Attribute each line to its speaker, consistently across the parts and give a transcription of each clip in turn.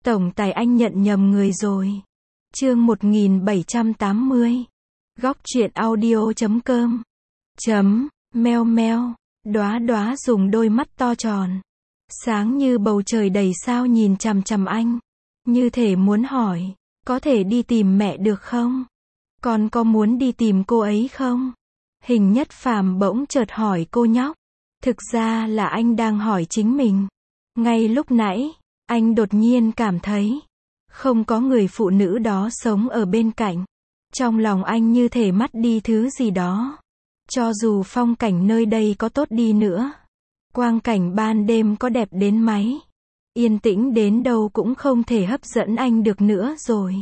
Speaker 1: Tổng tài anh nhận nhầm người rồi. Chương 1780. Góc truyện audio.com. Meo meo. Đóa đóa dùng đôi mắt to tròn, sáng như bầu trời đầy sao nhìn chằm chằm anh, như thể muốn hỏi, có thể đi tìm mẹ được không? Con có muốn đi tìm cô ấy không? Hình Nhất Phàm bỗng chợt hỏi cô nhóc. Thực ra là anh đang hỏi chính mình. Ngay lúc nãy, anh đột nhiên cảm thấy không có người phụ nữ đó sống ở bên cạnh. Trong lòng anh như thể mất đi thứ gì đó. Cho dù phong cảnh nơi đây có tốt đi nữa, quang cảnh ban đêm có đẹp đến mấy, yên tĩnh đến đâu cũng không thể hấp dẫn anh được nữa rồi.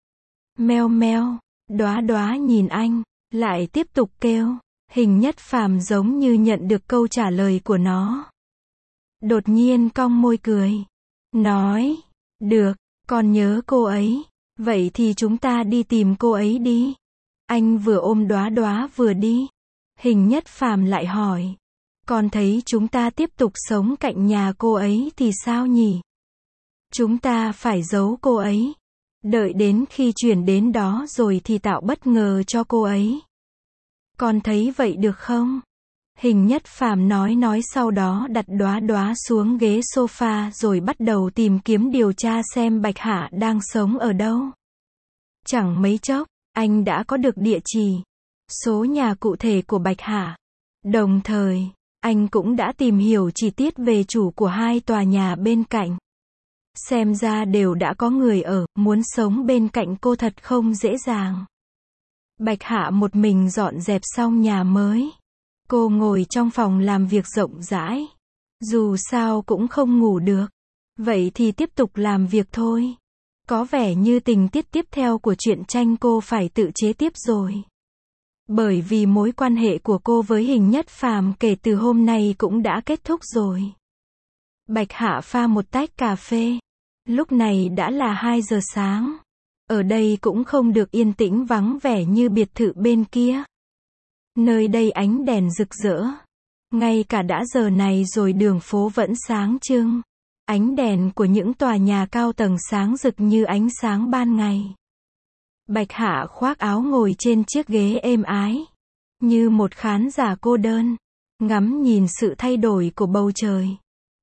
Speaker 1: Meo meo. Đóa đóa nhìn anh, lại tiếp tục kêu. Hình Nhất Phàm giống như nhận được câu trả lời của nó. Đột nhiên cong môi cười. Nói, được, con nhớ cô ấy. Vậy thì chúng ta đi tìm cô ấy đi. Anh vừa ôm đóa đóa vừa đi. Hình Nhất Phàm lại hỏi. Con thấy chúng ta tiếp tục sống cạnh nhà cô ấy thì sao nhỉ? Chúng ta phải giấu cô ấy. Đợi đến khi chuyển đến đó rồi thì tạo bất ngờ cho cô ấy. Con thấy vậy được không? Hình Nhất Phàm nói sau đó đặt đóa đóa xuống ghế sofa rồi bắt đầu tìm kiếm điều tra xem Bạch Hạ đang sống ở đâu. Chẳng mấy chốc, anh đã có được địa chỉ, số nhà cụ thể của Bạch Hạ. Đồng thời, anh cũng đã tìm hiểu chi tiết về chủ của hai tòa nhà bên cạnh. Xem ra đều đã có người ở, muốn sống bên cạnh cô thật không dễ dàng. Bạch Hạ một mình dọn dẹp xong nhà mới. Cô ngồi trong phòng làm việc rộng rãi. Dù sao cũng không ngủ được. Vậy thì tiếp tục làm việc thôi. Có vẻ như tình tiết tiếp theo của truyện tranh cô phải tự chế tiếp rồi. Bởi vì mối quan hệ của cô với Hình Nhất Phàm kể từ hôm nay cũng đã kết thúc rồi. Bạch Hạ pha một tách cà phê. Lúc này đã là 2 giờ sáng. Ở đây cũng không được yên tĩnh vắng vẻ như biệt thự bên kia. Nơi đây ánh đèn rực rỡ. Ngay cả đã giờ này rồi đường phố vẫn sáng trưng. Ánh đèn của những tòa nhà cao tầng sáng rực như ánh sáng ban ngày. Bạch Hạ khoác áo ngồi trên chiếc ghế êm ái. Như một khán giả cô đơn. Ngắm nhìn sự thay đổi của bầu trời.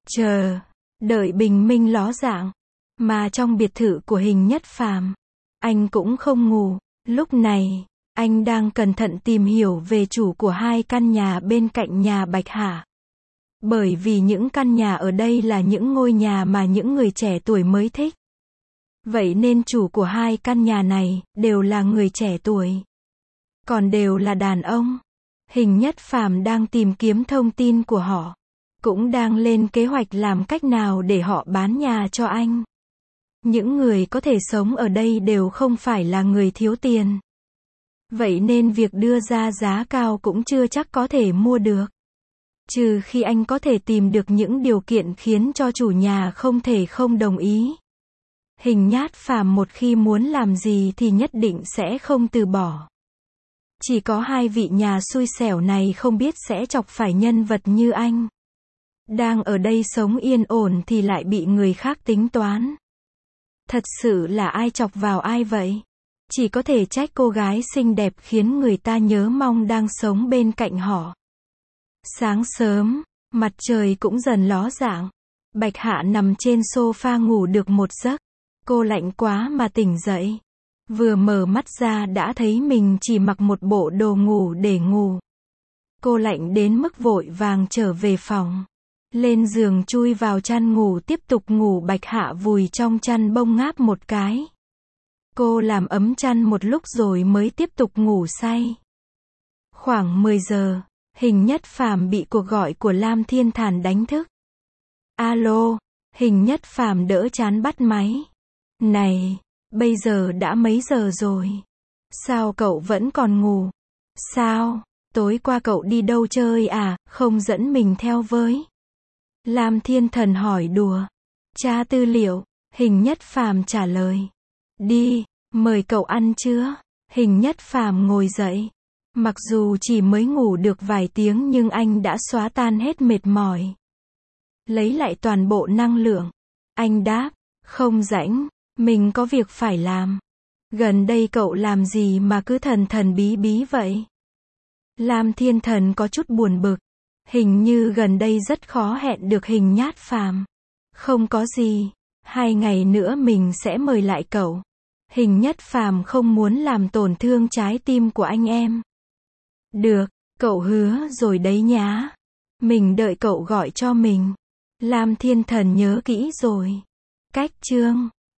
Speaker 1: Đợi bình minh ló dạng. Mà trong biệt thự của Hình Nhất Phàm, anh cũng không ngủ. Lúc này, anh đang cẩn thận tìm hiểu về chủ của hai căn nhà bên cạnh nhà Bạch Hạ. Bởi vì những căn nhà ở đây là những ngôi nhà mà những người trẻ tuổi mới thích. Vậy nên chủ của hai căn nhà này đều là người trẻ tuổi. Còn đều là đàn ông. Hình Nhất Phàm đang tìm kiếm thông tin của họ. Cũng đang lên kế hoạch làm cách nào để họ bán nhà cho anh. Những người có thể sống ở đây đều không phải là người thiếu tiền. Vậy nên việc đưa ra giá cao cũng chưa chắc có thể mua được. Trừ khi anh có thể tìm được những điều kiện khiến cho chủ nhà không thể không đồng ý. Hình Nhất Phàm một khi muốn làm gì thì nhất định sẽ không từ bỏ. Chỉ có hai vị nhà xui xẻo này không biết sẽ chọc phải nhân vật như anh. Đang ở đây sống yên ổn thì lại bị người khác tính toán. Thật sự là ai chọc vào ai vậy? Chỉ có thể trách cô gái xinh đẹp khiến người ta nhớ mong đang sống bên cạnh họ. Sáng sớm, mặt trời cũng dần ló dạng. Bạch Hạ nằm trên sofa ngủ được một giấc. Cô lạnh quá mà tỉnh dậy. Vừa mở mắt ra đã thấy mình chỉ mặc một bộ đồ ngủ để ngủ. Cô lạnh đến mức vội vàng trở về phòng. Lên giường chui vào chăn ngủ tiếp tục ngủ. Bạch Hạ vùi trong chăn bông ngáp một cái. Cô làm ấm chăn một lúc rồi mới tiếp tục ngủ say. Khoảng 10 giờ, Hình Nhất Phàm bị cuộc gọi của Lam Thiên Thản đánh thức. Alo, Hình Nhất Phàm đỡ chán bắt máy. Này, bây giờ đã mấy giờ rồi? Sao cậu vẫn còn ngủ? Sao, tối qua cậu đi đâu chơi à, không dẫn mình theo với? Lam Thiên Thần hỏi đùa. Tra tư liệu, Hình Nhất Phàm trả lời. Đi, mời cậu ăn chưa? Hình Nhất Phàm ngồi dậy. Mặc dù chỉ mới ngủ được vài tiếng nhưng anh đã xóa tan hết mệt mỏi. Lấy lại toàn bộ năng lượng. Anh đáp, Không rảnh, mình có việc phải làm. Gần đây cậu làm gì mà cứ thần thần bí bí vậy? Lam Thiên Thần có chút buồn bực. Hình như gần đây rất khó hẹn được Hình Nhát Phàm. Không có gì. 2 ngày nữa mình sẽ mời lại cậu. Hình Nhất Phàm không muốn làm tổn thương trái tim của anh em. Được, cậu hứa rồi đấy nhá. Mình đợi cậu gọi cho mình. Lam Thiên Thần nhớ kỹ rồi. Cách chương